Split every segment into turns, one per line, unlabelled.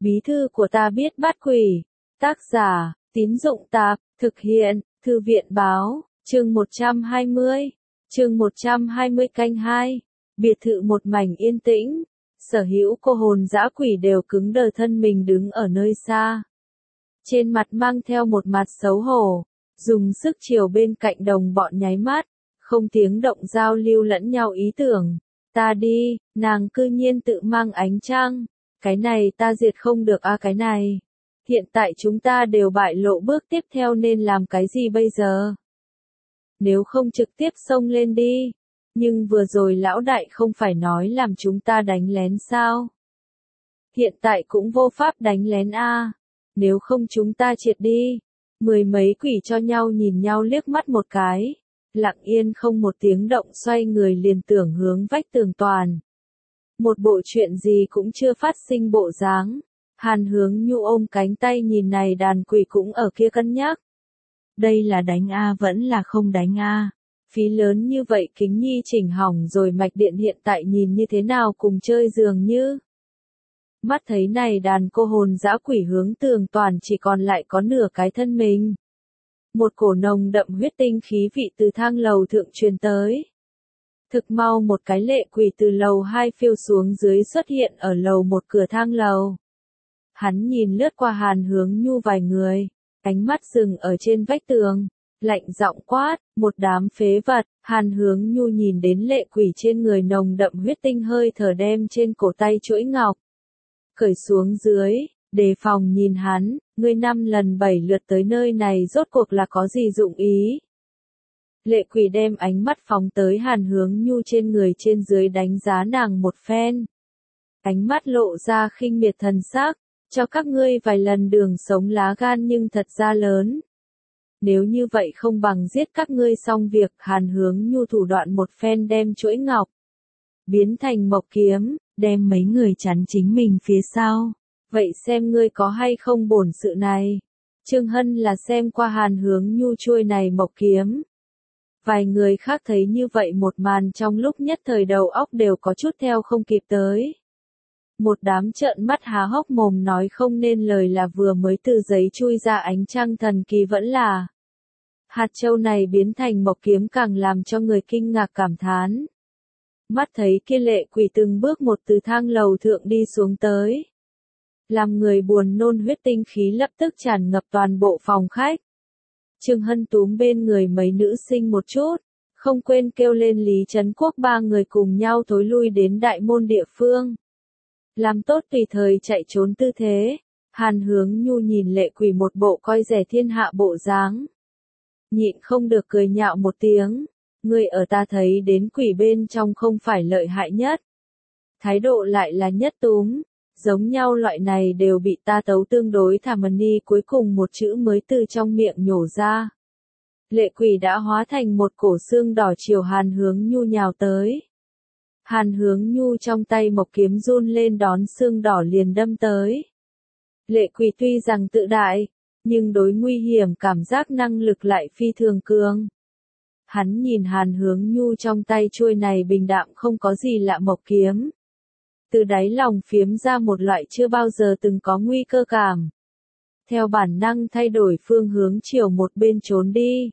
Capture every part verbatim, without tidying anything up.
Bí thư của ta biết bắt quỷ. Tác giả, Tín Dụng Tạp, thực hiện, Thư viện Báo, chương một trăm hai mươi. Chương một trăm hai mươi canh hai. Biệt thự một mảnh yên tĩnh, sở hữu cô hồn dã quỷ đều cứng đờ thân mình đứng ở nơi xa. Trên mặt mang theo một mặt xấu hổ, dùng sức chiều bên cạnh đồng bọn nháy mắt, không tiếng động giao lưu lẫn nhau ý tưởng. Ta đi, nàng cư nhiên tự mang ánh trăng, cái này ta diệt không được a cái này. Hiện tại chúng ta đều bại lộ, bước tiếp theo nên làm cái gì bây giờ? Nếu không trực tiếp xông lên đi. Nhưng vừa rồi lão đại không phải nói làm chúng ta đánh lén sao? Hiện tại cũng vô pháp đánh lén a. Nếu không chúng ta triệt đi. Mười mấy quỷ cho nhau nhìn nhau liếc mắt một cái. Lặng yên không một tiếng động xoay người liền tưởng hướng vách tường toàn. Một bộ chuyện gì cũng chưa phát sinh bộ dáng. Hàn Hướng Nhu ôm cánh tay nhìn này đàn quỷ cũng ở kia cân nhắc. Đây là đánh a vẫn là không đánh a? Phí lớn như vậy kính nhi chỉnh hỏng rồi mạch điện hiện tại nhìn như thế nào cùng chơi dường như. Mắt thấy này đàn cô hồn dã quỷ hướng tường toàn chỉ còn lại có nửa cái thân mình. Một cổ nồng đậm huyết tinh khí vị từ thang lầu thượng truyền tới. Thực mau một cái lệ quỷ từ lầu hai phiêu xuống dưới xuất hiện ở lầu một cửa thang lầu. Hắn nhìn lướt qua Hàn Hướng Nhu vài người, ánh mắt dừng ở trên vách tường, lạnh giọng quát, một đám phế vật. Hàn Hướng Nhu nhìn đến lệ quỷ trên người nồng đậm huyết tinh hơi thở đem trên cổ tay chuỗi ngọc cởi xuống dưới, đề phòng nhìn hắn, ngươi năm lần bảy lượt tới nơi này rốt cuộc là có gì dụng ý. Lệ quỷ đem ánh mắt phóng tới Hàn Hướng Nhu trên người trên dưới đánh giá nàng một phen. Ánh mắt lộ ra khinh miệt thần sắc, cho các ngươi vài lần đường sống lá gan nhưng thật ra lớn. Nếu như vậy không bằng giết các ngươi xong việc. Hàn Hướng Nhu thủ đoạn một phen đem chuỗi ngọc biến thành mộc kiếm, đem mấy người chắn chính mình phía sau. Vậy xem ngươi có hay không bổn sự này. Trương Hân là xem qua Hàn Hướng Nhu chuôi này mộc kiếm. Vài người khác thấy như vậy một màn trong lúc nhất thời đầu óc đều có chút theo không kịp tới. Một đám trợn mắt há hốc mồm nói không nên lời là vừa mới từ giấy chui ra ánh trăng thần kỳ vẫn là. Hạt châu này biến thành mộc kiếm càng làm cho người kinh ngạc cảm thán. Mắt thấy kia lệ quỷ từng bước một từ thang lầu thượng đi xuống tới. Làm người buồn nôn huyết tinh khí lập tức tràn ngập toàn bộ phòng khách. Trương Hân túm bên người mấy nữ sinh một chút, không quên kêu lên Lý Trấn Quốc ba người cùng nhau thối lui đến đại môn địa phương. Làm tốt tùy thời chạy trốn tư thế, Hàn Hướng Nhu nhìn lệ quỷ một bộ coi rẻ thiên hạ bộ dáng. Nhịn không được cười nhạo một tiếng, người ở ta thấy đến quỷ bên trong không phải lợi hại nhất. Thái độ lại là nhất túm, giống nhau loại này đều bị ta tấu tương đối thả mần ni cuối cùng một chữ mới từ trong miệng nhổ ra. Lệ quỷ đã hóa thành một cổ xương đỏ chiều Hàn Hướng Nhu nhào tới. Hàn Hướng Nhu trong tay mộc kiếm run lên đón xương đỏ liền đâm tới. Lệ quỷ tuy rằng tự đại, nhưng đối nguy hiểm cảm giác năng lực lại phi thường cường. Hắn nhìn Hàn Hướng Nhu trong tay chuôi này bình đạm không có gì lạ mộc kiếm. Từ đáy lòng phiếm ra một loại chưa bao giờ từng có nguy cơ cảm. Theo bản năng thay đổi phương hướng chiều một bên trốn đi.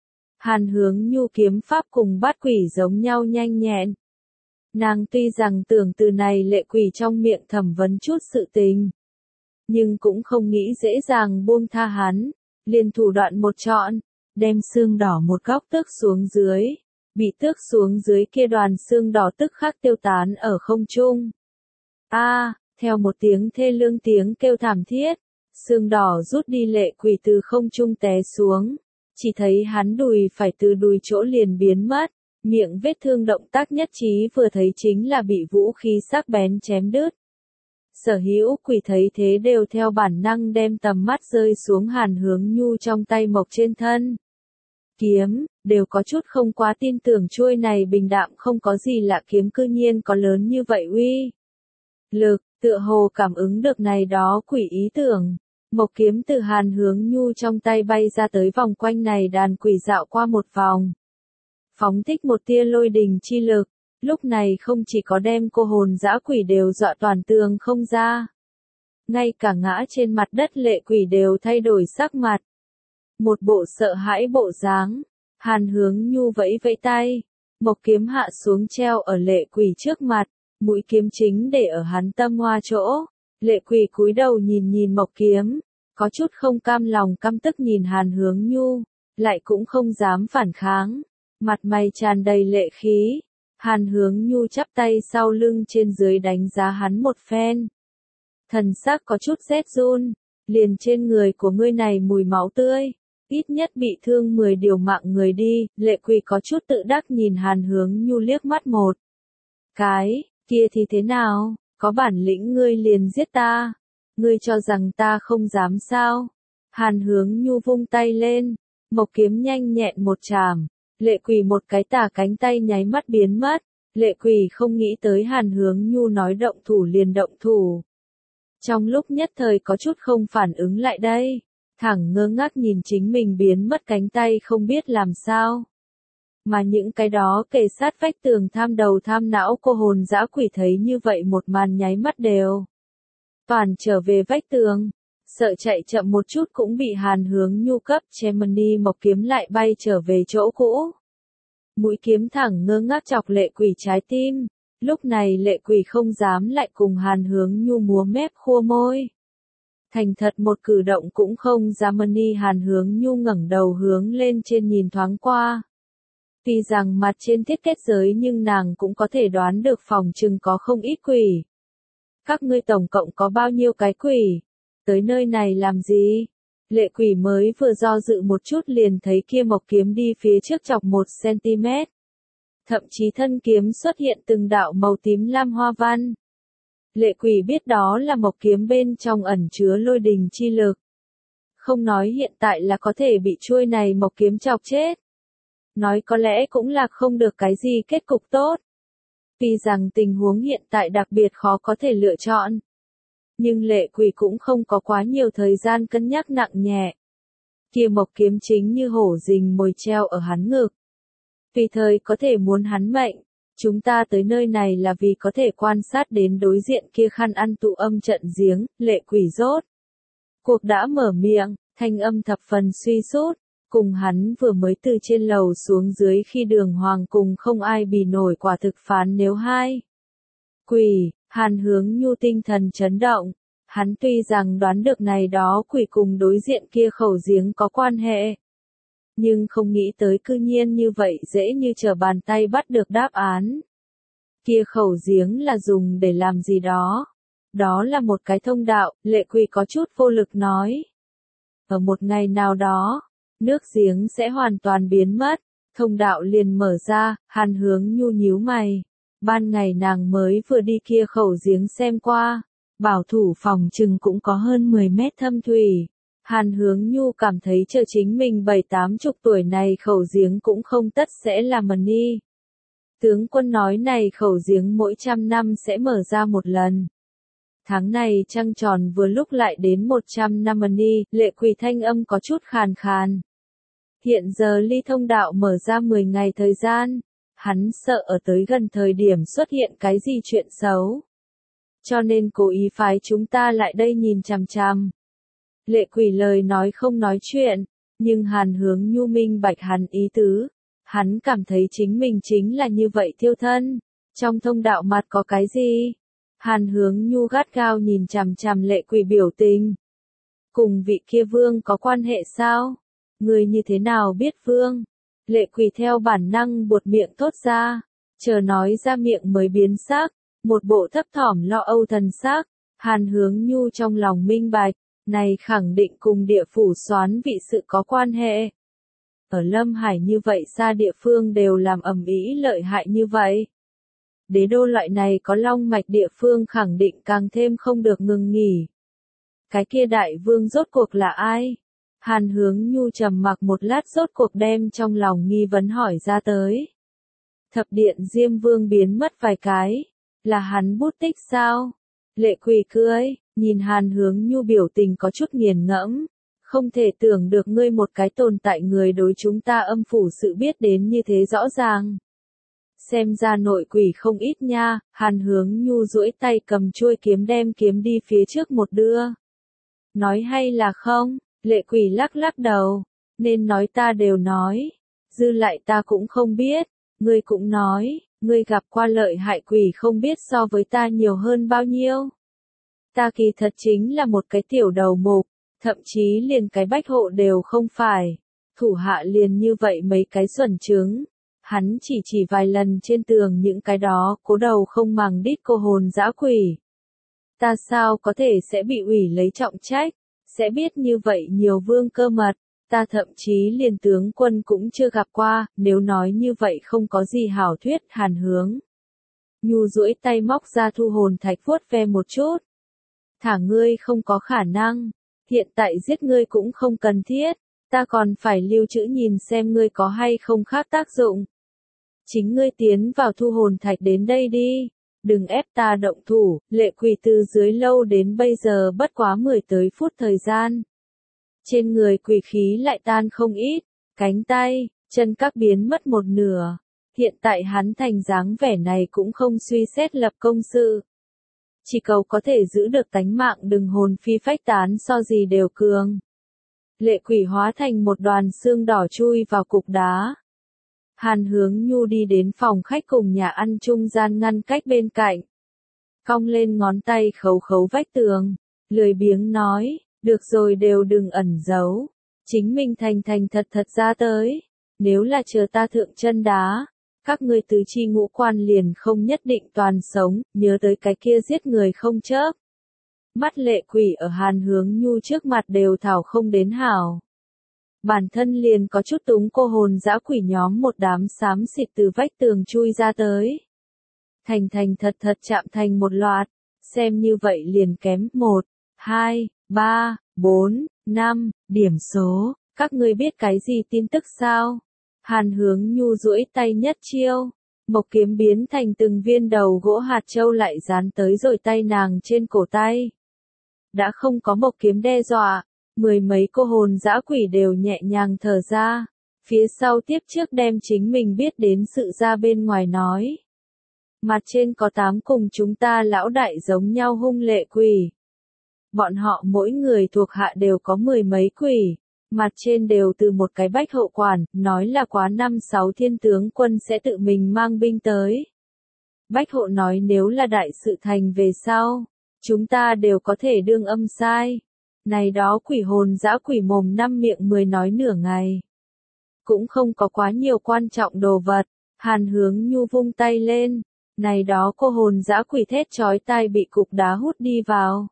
Hàn Hướng Nhu kiếm pháp cùng bát quỷ giống nhau nhanh nhẹn. Nàng tuy rằng tưởng từ này lệ quỷ trong miệng thẩm vấn chút sự tình. Nhưng cũng không nghĩ dễ dàng buông tha hắn, liền thủ đoạn một chọn, đem xương đỏ một góc tước xuống dưới. Bị tước xuống dưới kia đoàn xương đỏ tức khắc tiêu tán ở không trung. A, à, theo một tiếng thê lương tiếng kêu thảm thiết, xương đỏ rút đi lệ quỷ từ không trung té xuống, chỉ thấy hắn đùi phải từ đùi chỗ liền biến mất, miệng vết thương động tác nhất trí vừa thấy chính là bị vũ khí sắc bén chém đứt. Sở hữu quỷ thấy thế đều theo bản năng đem tầm mắt rơi xuống Hàn Hướng Nhu trong tay mộc trên thân. Kiếm, đều có chút không quá tin tưởng chuôi này bình đạm không có gì lạ kiếm cư nhiên có lớn như vậy uy. Lực, tựa hồ cảm ứng được này đó quỷ ý tưởng. Mộc kiếm từ Hàn Hướng Nhu trong tay bay ra tới vòng quanh này đàn quỷ dạo qua một vòng. Phóng thích một tia lôi đình chi lực, lúc này không chỉ có đem cô hồn dã quỷ đều dọa toàn tường không ra. ngay cả ngã trên mặt đất Lệ Quỷ đều thay đổi sắc mặt. Một bộ sợ hãi bộ dáng, Hàn Hướng Nhu vẫy vẫy tay, mộc kiếm hạ xuống treo ở Lệ Quỷ trước mặt, mũi kiếm chính để ở hắn tâm hoa chỗ. Lệ Quỷ cúi đầu nhìn nhìn mộc kiếm, có chút không cam lòng căm tức nhìn Hàn Hướng Nhu, lại cũng không dám phản kháng, mặt mày tràn đầy lệ khí. Hàn Hướng Nhu chắp tay sau lưng trên dưới đánh giá hắn một phen. Thần sắc có chút rét run, liền trên người của ngươi này mùi máu tươi, ít nhất bị thương mười điều mạng người đi. Lệ Quỷ có chút tự đắc nhìn Hàn Hướng Nhu liếc mắt một cái, kia thì thế nào, có bản lĩnh ngươi liền giết ta, ngươi cho rằng ta không dám sao? Hàn Hướng Nhu vung tay lên, mộc kiếm nhanh nhẹn một chàm, Lệ Quỷ một cái tà cánh tay nháy mắt biến mất. Lệ Quỷ không nghĩ tới Hàn Hướng Nhu nói động thủ liền động thủ. Trong lúc nhất thời có chút không phản ứng lại đây, thẳng ngơ ngác nhìn chính mình biến mất cánh tay không biết làm sao. Mà những cái đó kề sát vách tường tham đầu tham não cô hồn dã quỷ thấy như vậy một màn nháy mắt đều toàn trở về vách tường, sợ chạy chậm một chút cũng bị Hàn Hướng Nhu cấp Chemony mộc kiếm lại bay trở về chỗ cũ. Mũi kiếm thẳng ngơ ngác chọc Lệ Quỷ trái tim, lúc này Lệ Quỷ không dám lại cùng Hàn Hướng Nhu múa mép khua môi. Thành thật một cử động cũng không dám. Mani Hàn Hướng Nhu ngẩng đầu hướng lên trên nhìn thoáng qua. Tuy rằng mặt trên thiết kết giới nhưng nàng cũng có thể đoán được phòng chừng có không ít quỷ. Các ngươi tổng cộng có bao nhiêu cái quỷ? Tới nơi này làm gì? Lệ Quỷ mới vừa do dự một chút liền thấy kia mộc kiếm đi phía trước chọc một xăng-ti-mét. Thậm chí thân kiếm xuất hiện từng đạo màu tím lam hoa văn. Lệ Quỷ biết đó là mộc kiếm bên trong ẩn chứa lôi đình chi lực. Không nói hiện tại là có thể bị chuôi này mộc kiếm chọc chết. Nói có lẽ cũng là không được cái gì kết cục tốt. Vì rằng tình huống hiện tại đặc biệt khó có thể lựa chọn. Nhưng Lệ Quỷ cũng không có quá nhiều thời gian cân nhắc nặng nhẹ. Kia mộc kiếm chính như hổ rình mồi treo ở hắn ngực. Tùy thời có thể muốn hắn mệnh. Chúng ta tới nơi này là vì có thể quan sát đến đối diện kia khăn ăn tụ âm trận giếng. Lệ Quỷ rốt cuộc đã mở miệng, thanh âm thập phần suy sút. Cùng hắn vừa mới từ trên lầu xuống dưới khi Đường Hoàng cùng không ai bì nổi quả thực phán nếu hai. Quỷ, Hàn Hướng Nhu tinh thần chấn động. Hắn tuy rằng đoán được này đó quỷ cùng đối diện kia khẩu giếng có quan hệ. Nhưng không nghĩ tới cư nhiên như vậy dễ như trở bàn tay bắt được đáp án. Kia khẩu giếng là dùng để làm gì đó? Đó là một cái thông đạo. Lệ Quỷ có chút vô lực nói. Ở một ngày nào đó, nước giếng sẽ hoàn toàn biến mất, thông đạo liền mở ra. Hàn Hướng Nhu nhíu mày. Ban ngày nàng mới vừa đi kia khẩu giếng xem qua, bảo thủ phòng chừng cũng có hơn mười mét thâm thủy. Hàn Hướng Nhu cảm thấy chờ chính mình bảy tám chục tuổi này khẩu giếng cũng không tất sẽ là Mani. Tướng quân nói này khẩu giếng mỗi trăm năm sẽ mở ra một lần. Tháng này trăng tròn vừa lúc lại đến một trăm năm. Mani, Lệ Quỷ thanh âm có chút khàn khàn. Hiện giờ ly thông đạo mở ra mười ngày thời gian. Hắn sợ ở tới gần thời điểm xuất hiện cái gì chuyện xấu. Cho nên cố ý phái chúng ta lại đây nhìn chằm chằm. Lệ Quỷ lời nói không nói chuyện, nhưng Hàn Hướng Nhu minh bạch hắn ý tứ. Hắn cảm thấy chính mình chính là như vậy thiêu thân. Trong thông đạo mặt có cái gì? Hàn Hướng Nhu gắt gao nhìn chằm chằm Lệ Quỷ biểu tình. Cùng vị kia vương có quan hệ sao? Người như thế nào biết vương? Lệ Quỷ theo bản năng buột miệng thốt ra, chờ nói ra miệng mới biến sắc, một bộ thấp thỏm lo âu thần sắc. Hàn Hướng Nhu trong lòng minh bạch, này khẳng định cùng địa phủ soán vị sự có quan hệ. Ở Lâm Hải như vậy xa địa phương đều làm ầm ĩ lợi hại như vậy. Đế đô loại này có long mạch địa phương khẳng định càng thêm không được ngừng nghỉ. Cái kia đại vương rốt cuộc là ai? Hàn Hướng Nhu trầm mặc một lát rốt cuộc đem trong lòng nghi vấn hỏi ra tới. Thập điện Diêm Vương biến mất vài cái, là hắn bút tích sao? Lệ Quỷ cười, nhìn Hàn Hướng Nhu biểu tình có chút nghiền ngẫm, không thể tưởng được ngươi một cái tồn tại người đối chúng ta âm phủ sự biết đến như thế rõ ràng. Xem ra nội quỷ không ít nha, Hàn Hướng Nhu duỗi tay cầm chuôi kiếm đem kiếm đi phía trước một đưa. Nói hay là không? Lệ quỷ lắc lắc đầu. Nên nói ta đều nói. Dư lại ta cũng không biết. Ngươi cũng nói, ngươi gặp qua lợi hại quỷ không biết so với ta nhiều hơn bao nhiêu. Ta kỳ thật chính là một cái tiểu đầu mục, thậm chí liền cái bách hộ đều không phải. Thủ hạ liền như vậy mấy cái xuẩn trứng. Hắn chỉ chỉ vài lần trên tường những cái đó, cố đầu không màng đít cô hồn dã quỷ. Ta sao có thể sẽ bị ủy lấy trọng trách, sẽ biết như vậy nhiều vương cơ mật, ta thậm chí liền tướng quân cũng chưa gặp qua, nếu nói như vậy không có gì hảo thuyết. Hàn Hướng Nhu duỗi tay móc ra thu hồn thạch vuốt ve một chút. Thả ngươi không có khả năng, hiện tại giết ngươi cũng không cần thiết, ta còn phải lưu trữ nhìn xem ngươi có hay không khác tác dụng. Chính ngươi tiến vào thu hồn thạch đến đây đi, đừng ép ta động thủ. Lệ quỷ từ dưới lâu đến bây giờ bất quá mười tới phút thời gian. Trên người quỷ khí lại tan không ít, cánh tay, chân các biến mất một nửa. Hiện tại hắn thành dáng vẻ này cũng không suy xét lập công sự. Chỉ cầu có thể giữ được tánh mạng đừng hồn phi phách tán so gì đều cường. Lệ quỷ hóa thành một đoàn xương đỏ chui vào cục đá. Hàn Hướng Nhu đi đến phòng khách cùng nhà ăn trung gian ngăn cách bên cạnh. Cong lên ngón tay khấu khấu vách tường, lười biếng nói, được rồi đều đừng ẩn giấu. Chính mình thành thành thật thật ra tới. Nếu là chờ ta thượng chân đá, các ngươi tứ chi ngũ quan liền không nhất định toàn sống, nhớ tới cái kia giết người không chớp. Mắt lệ quỷ ở Hàn Hướng Nhu trước mặt đều thảo không đến hảo. Bản thân liền có chút túng cô hồn dã quỷ nhóm một đám xám xịt từ vách tường chui ra tới. Thành thành thật thật chạm thành một loạt, xem như vậy liền kém một, hai, ba, bốn, năm, điểm số, các ngươi biết cái gì tin tức sao? Hàn Hướng Nhu duỗi tay nhất chiêu, mộc kiếm biến thành từng viên đầu gỗ hạt châu lại dán tới rồi tay nàng trên cổ tay. Đã không có mộc kiếm đe dọa, mười mấy cô hồn dã quỷ đều nhẹ nhàng thở ra, phía sau tiếp trước đem chính mình biết đến sự ra bên ngoài nói. Mặt trên có tám cùng chúng ta lão đại giống nhau hung lệ quỷ. Bọn họ mỗi người thuộc hạ đều có mười mấy quỷ, mặt trên đều từ một cái bách hộ quản, nói là quá năm sáu thiên tướng quân sẽ tự mình mang binh tới. Bách hộ nói nếu là đại sự thành về sau, chúng ta đều có thể đương âm sai. Này đó quỷ hồn dã quỷ mồm năm miệng mười nói nửa ngày. Cũng không có quá nhiều quan trọng đồ vật, Hàn Hướng Nhu vung tay lên, này đó cô hồn dã quỷ thét chói tai bị cục đá hút đi vào.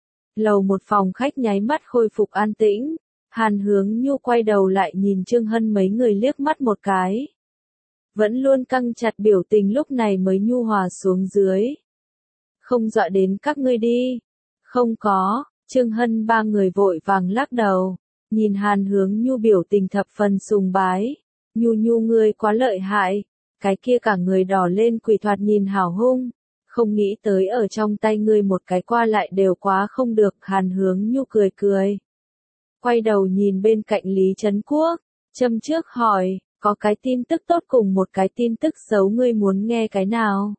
Lầu một phòng khách nháy mắt khôi phục an tĩnh, Hàn Hướng Nhu quay đầu lại nhìn Trương Hân mấy người liếc mắt một cái. Vẫn luôn căng chặt biểu tình lúc này mới nhu hòa xuống dưới. Không dọa đến các ngươi đi. Không có. Trương Hân ba người vội vàng lắc đầu, nhìn Hàn Hướng Nhu biểu tình thập phần sùng bái. Nhu Nhu ngươi quá lợi hại, cái kia cả người đỏ lên quỷ thoạt nhìn hào hung, không nghĩ tới ở trong tay ngươi một cái qua lại đều quá không được. Hàn Hướng Nhu cười cười, quay đầu nhìn bên cạnh Lý Trấn Quốc, châm trước hỏi, có cái tin tức tốt cùng một cái tin tức xấu ngươi muốn nghe cái nào?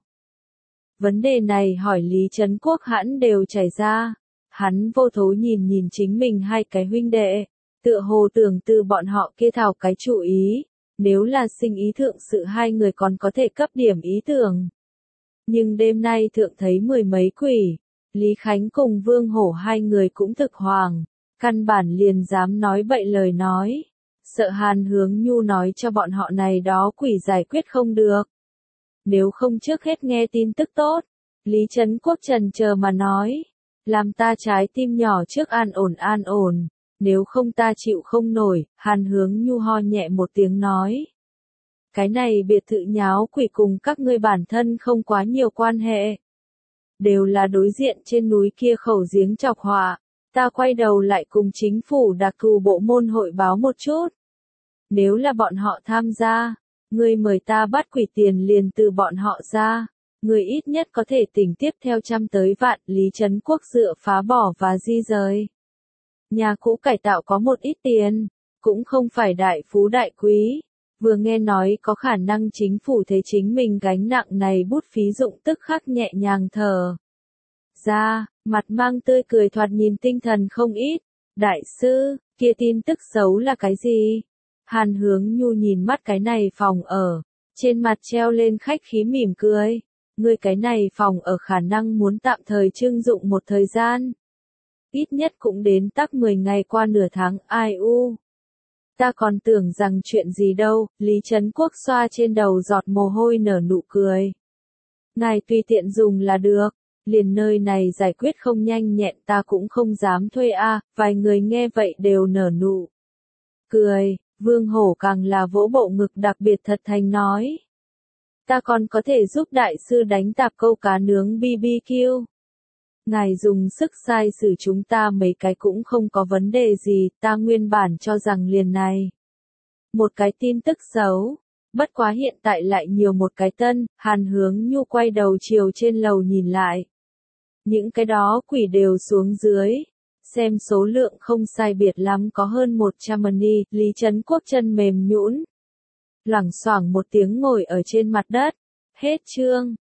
Vấn đề này hỏi Lý Trấn Quốc hãn đều chảy ra. Hắn vô thố nhìn nhìn chính mình hai cái huynh đệ, tựa hồ tưởng từ bọn họ kia thảo cái chủ ý, nếu là sinh ý thượng sự hai người còn có thể cấp điểm ý tưởng. Nhưng đêm nay thượng thấy mười mấy quỷ, Lý Khánh cùng Vương Hổ hai người cũng thực hoàng, căn bản liền dám nói bậy lời nói, sợ Hàn Hướng Nhu nói cho bọn họ này đó quỷ giải quyết không được. Nếu không trước hết nghe tin tức tốt, Lý Trấn Quốc trần chờ mà nói. Làm ta trái tim nhỏ trước an ổn an ổn, nếu không ta chịu không nổi. Hàn Hướng Nhu ho nhẹ một tiếng nói. Cái này biệt thự nháo quỷ cùng các ngươi bản thân không quá nhiều quan hệ. Đều là đối diện trên núi kia khẩu giếng chọc họa, ta quay đầu lại cùng chính phủ đặc thù bộ môn hội báo một chút. Nếu là bọn họ tham gia, ngươi mời ta bắt quỷ tiền liền từ bọn họ ra. Người ít nhất có thể tỉnh tiếp theo trăm tới vạn. Lý Trấn Quốc dựa phá bỏ và di rời. Nhà cũ cải tạo có một ít tiền, cũng không phải đại phú đại quý. Vừa nghe nói có khả năng chính phủ thấy chính mình gánh nặng này bút phí dụng tức khắc nhẹ nhàng thở ra, mặt mang tươi cười thoạt nhìn tinh thần không ít. Đại sư, kia tin tức xấu là cái gì? Hàn Hướng Nhu nhìn mắt cái này phòng ở, trên mặt treo lên khách khí mỉm cười. Ngươi cái này phòng ở khả năng muốn tạm thời trưng dụng một thời gian. Ít nhất cũng đến tắc mười ngày qua nửa tháng, ai u. Ta còn tưởng rằng chuyện gì đâu, Lý Trấn Quốc xoa trên đầu giọt mồ hôi nở nụ cười. Ngài tùy tiện dùng là được, liền nơi này giải quyết không nhanh nhẹn ta cũng không dám thuê a. À, vài người nghe vậy đều nở nụ cười, Vương Hổ càng là vỗ bộ ngực đặc biệt thật thành nói. Ta còn có thể giúp đại sư đánh tạp câu cá nướng bê bê kiu. Ngài dùng sức sai xử chúng ta mấy cái cũng không có vấn đề gì, ta nguyên bản cho rằng liền này. Một cái tin tức xấu, bất quá hiện tại lại nhiều một cái tân, Hàn Hướng Nhu quay đầu chiều trên lầu nhìn lại. Những cái đó quỷ đều xuống dưới, xem số lượng không sai biệt lắm có hơn một trăm money, Lý Trấn Quốc chân mềm nhũn. Loảng xoảng một tiếng ngồi ở trên mặt đất, hết chương.